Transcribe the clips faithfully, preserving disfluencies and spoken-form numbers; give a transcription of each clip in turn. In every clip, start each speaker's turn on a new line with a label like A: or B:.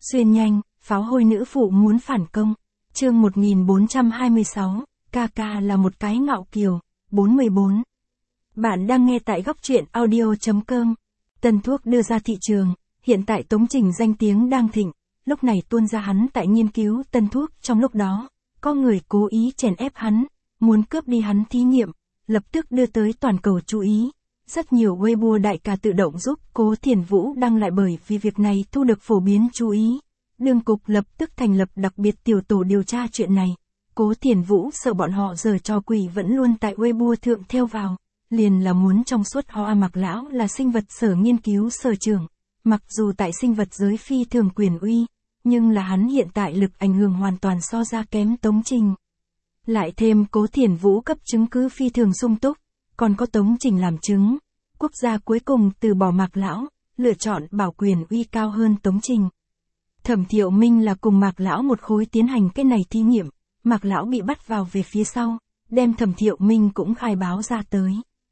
A: Xuyên nhanh, pháo hôi nữ phụ muốn phản công. Chương một nghìn bốn trăm hai mươi sáu, ca ca là một cái ngạo kiều. bốn mươi bốn. Bạn đang nghe tại góc truyện audio chấm com. Tân thuốc đưa ra thị trường, hiện tại Tống Trình danh tiếng đang thịnh, lúc này tuôn ra hắn tại nghiên cứu tân thuốc, trong lúc đó, có người cố ý chèn ép hắn, muốn cướp đi hắn thí nghiệm, lập tức đưa tới toàn cầu chú ý. Rất nhiều Weibo đại ca tự động giúp Cố Thiền Vũ đăng lại bởi vì việc này thu được phổ biến chú ý. Đương cục lập tức thành lập đặc biệt tiểu tổ điều tra chuyện này. Cố Thiền Vũ sợ bọn họ giở trò quỷ vẫn luôn tại Weibo thượng theo vào, liền là muốn trong suốt Hoa Mạc Lão là sinh vật sở nghiên cứu sở trưởng. Mặc dù tại sinh vật giới phi thường quyền uy, nhưng là hắn hiện tại lực ảnh hưởng hoàn toàn so ra kém Tống Trình. Lại thêm Cố Thiền Vũ cấp chứng cứ phi thường sung túc, còn có Tống Trình làm chứng. Quốc gia cuối cùng từ bỏ Mạc Lão, lựa chọn bảo quyền uy cao hơn Tống Trình. Thẩm Thiệu Minh là cùng Mạc Lão một khối tiến hành cái này thí nghiệm, Mạc Lão bị bắt vào về phía sau, đem Thẩm Thiệu Minh cũng khai báo ra tới.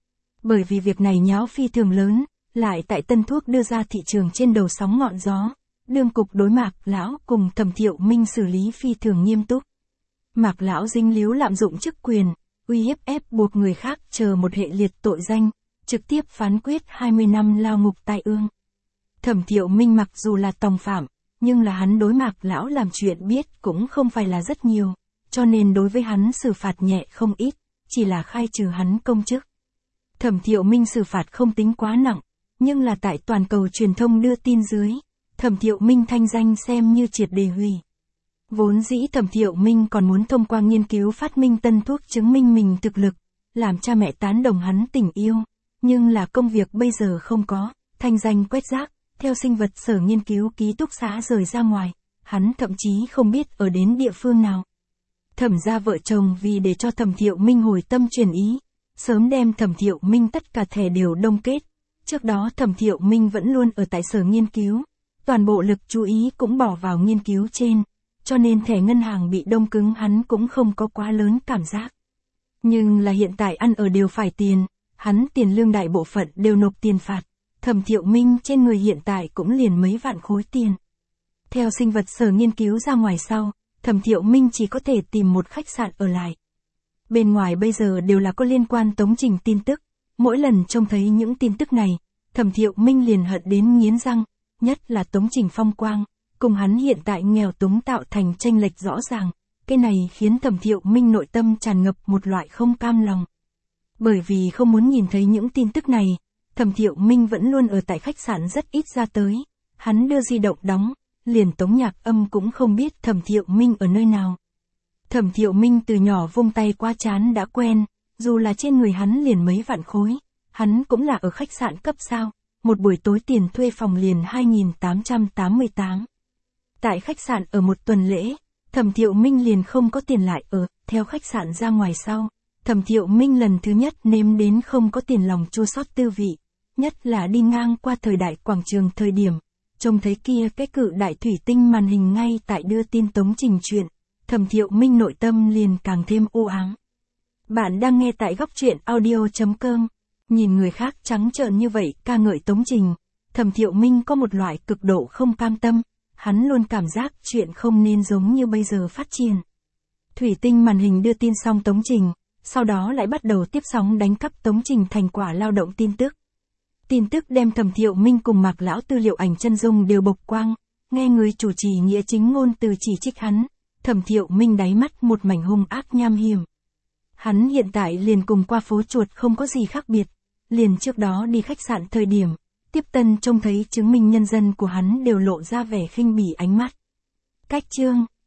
A: Bởi vì việc này nháo phi thường lớn, lại tại tân thuốc đưa ra thị trường trên đầu sóng ngọn gió, đương cục đối Mạc Lão cùng Thẩm Thiệu Minh xử lý phi thường nghiêm túc. Mạc Lão dính líu lạm dụng chức quyền, uy hiếp ép buộc người khác chờ một hệ liệt tội danh, trực tiếp phán quyết hai mươi năm lao ngục tai ương. Thẩm Thiệu Minh mặc dù là tòng phạm, nhưng là hắn đối Mạc Lão làm chuyện biết cũng không phải là rất nhiều, cho nên đối với hắn xử phạt nhẹ không ít, chỉ là khai trừ hắn công chức. Thẩm Thiệu Minh xử phạt không tính quá nặng, nhưng là tại toàn cầu truyền thông đưa tin dưới, Thẩm Thiệu Minh thanh danh xem như triệt để hủy. Vốn dĩ Thẩm Thiệu Minh còn muốn thông qua nghiên cứu phát minh tân thuốc chứng minh mình thực lực, làm cha mẹ tán đồng hắn tình yêu, nhưng là công việc bây giờ không có, thanh danh quét rác, theo sinh vật sở nghiên cứu ký túc xá rời ra ngoài, hắn thậm chí không biết ở đến địa phương nào. Thẩm gia vợ chồng vì để cho Thẩm Thiệu Minh hồi tâm chuyển ý, sớm đem Thẩm Thiệu Minh tất cả thẻ đều đông kết. Trước đó Thẩm Thiệu Minh vẫn luôn ở tại sở nghiên cứu, toàn bộ lực chú ý cũng bỏ vào nghiên cứu trên, cho nên thẻ ngân hàng bị đông cứng hắn cũng không có quá lớn cảm giác. Nhưng là hiện tại ăn ở đều phải tiền, hắn tiền lương đại bộ phận đều nộp tiền phạt, Thẩm Thiệu Minh trên người hiện tại cũng liền mấy vạn khối tiền. Theo sinh vật sở nghiên cứu ra ngoài sau, Thẩm Thiệu Minh chỉ có thể tìm một khách sạn ở lại. Bên ngoài bây giờ đều là có liên quan Tống Trình tin tức, mỗi lần trông thấy những tin tức này, Thẩm Thiệu Minh liền hận đến nghiến răng, nhất là Tống Trình phong quang, cùng hắn hiện tại nghèo túng tạo thành chênh lệch rõ ràng, cái này khiến Thẩm Thiệu Minh nội tâm tràn ngập một loại không cam lòng. Bởi vì không muốn nhìn thấy những tin tức này, Thẩm Thiệu Minh vẫn luôn ở tại khách sạn rất ít ra tới, hắn đưa di động đóng, liền Tống Nhạc Âm cũng không biết Thẩm Thiệu Minh ở nơi nào. Thẩm Thiệu Minh từ nhỏ vung tay qua trán đã quen, dù là trên người hắn liền mấy vạn khối, hắn cũng là ở khách sạn cấp sao, một buổi tối tiền thuê phòng liền hai nghìn tám trăm tám mươi tám. Tại khách sạn ở một tuần lễ, Thẩm Thiệu Minh liền không có tiền lại ở, theo khách sạn ra ngoài sau, Thẩm Thiệu Minh lần thứ nhất nếm đến không có tiền lòng chua xót tư vị, nhất là đi ngang qua thời đại quảng trường thời điểm, trông thấy kia cái cự đại thủy tinh màn hình ngay tại đưa tin Tống Trình chuyện, Thẩm Thiệu Minh nội tâm liền càng thêm u ám. Bạn đang nghe tại góc truyện audio chấm com, nhìn người khác trắng trợn như vậy ca ngợi Tống Trình, Thẩm Thiệu Minh có một loại cực độ không cam tâm, hắn luôn cảm giác chuyện không nên giống như bây giờ phát triển. Thủy tinh màn hình đưa tin xong Tống Trình, sau đó lại bắt đầu tiếp sóng đánh cắp Tống Trình thành quả lao động tin tức. Tin tức đem Thẩm Thiệu Minh cùng Mạc Lão tư liệu ảnh chân dung đều bộc quang, nghe người chủ trì nghĩa chính ngôn từ chỉ trích hắn, Thẩm Thiệu Minh đáy mắt một mảnh hung ác nham hiểm. Hắn hiện tại liền cùng qua phố chuột không có gì khác biệt, liền trước đó đi khách sạn thời điểm, tiếp tân trông thấy chứng minh nhân dân của hắn đều lộ ra vẻ khinh bỉ ánh mắt. Cách chương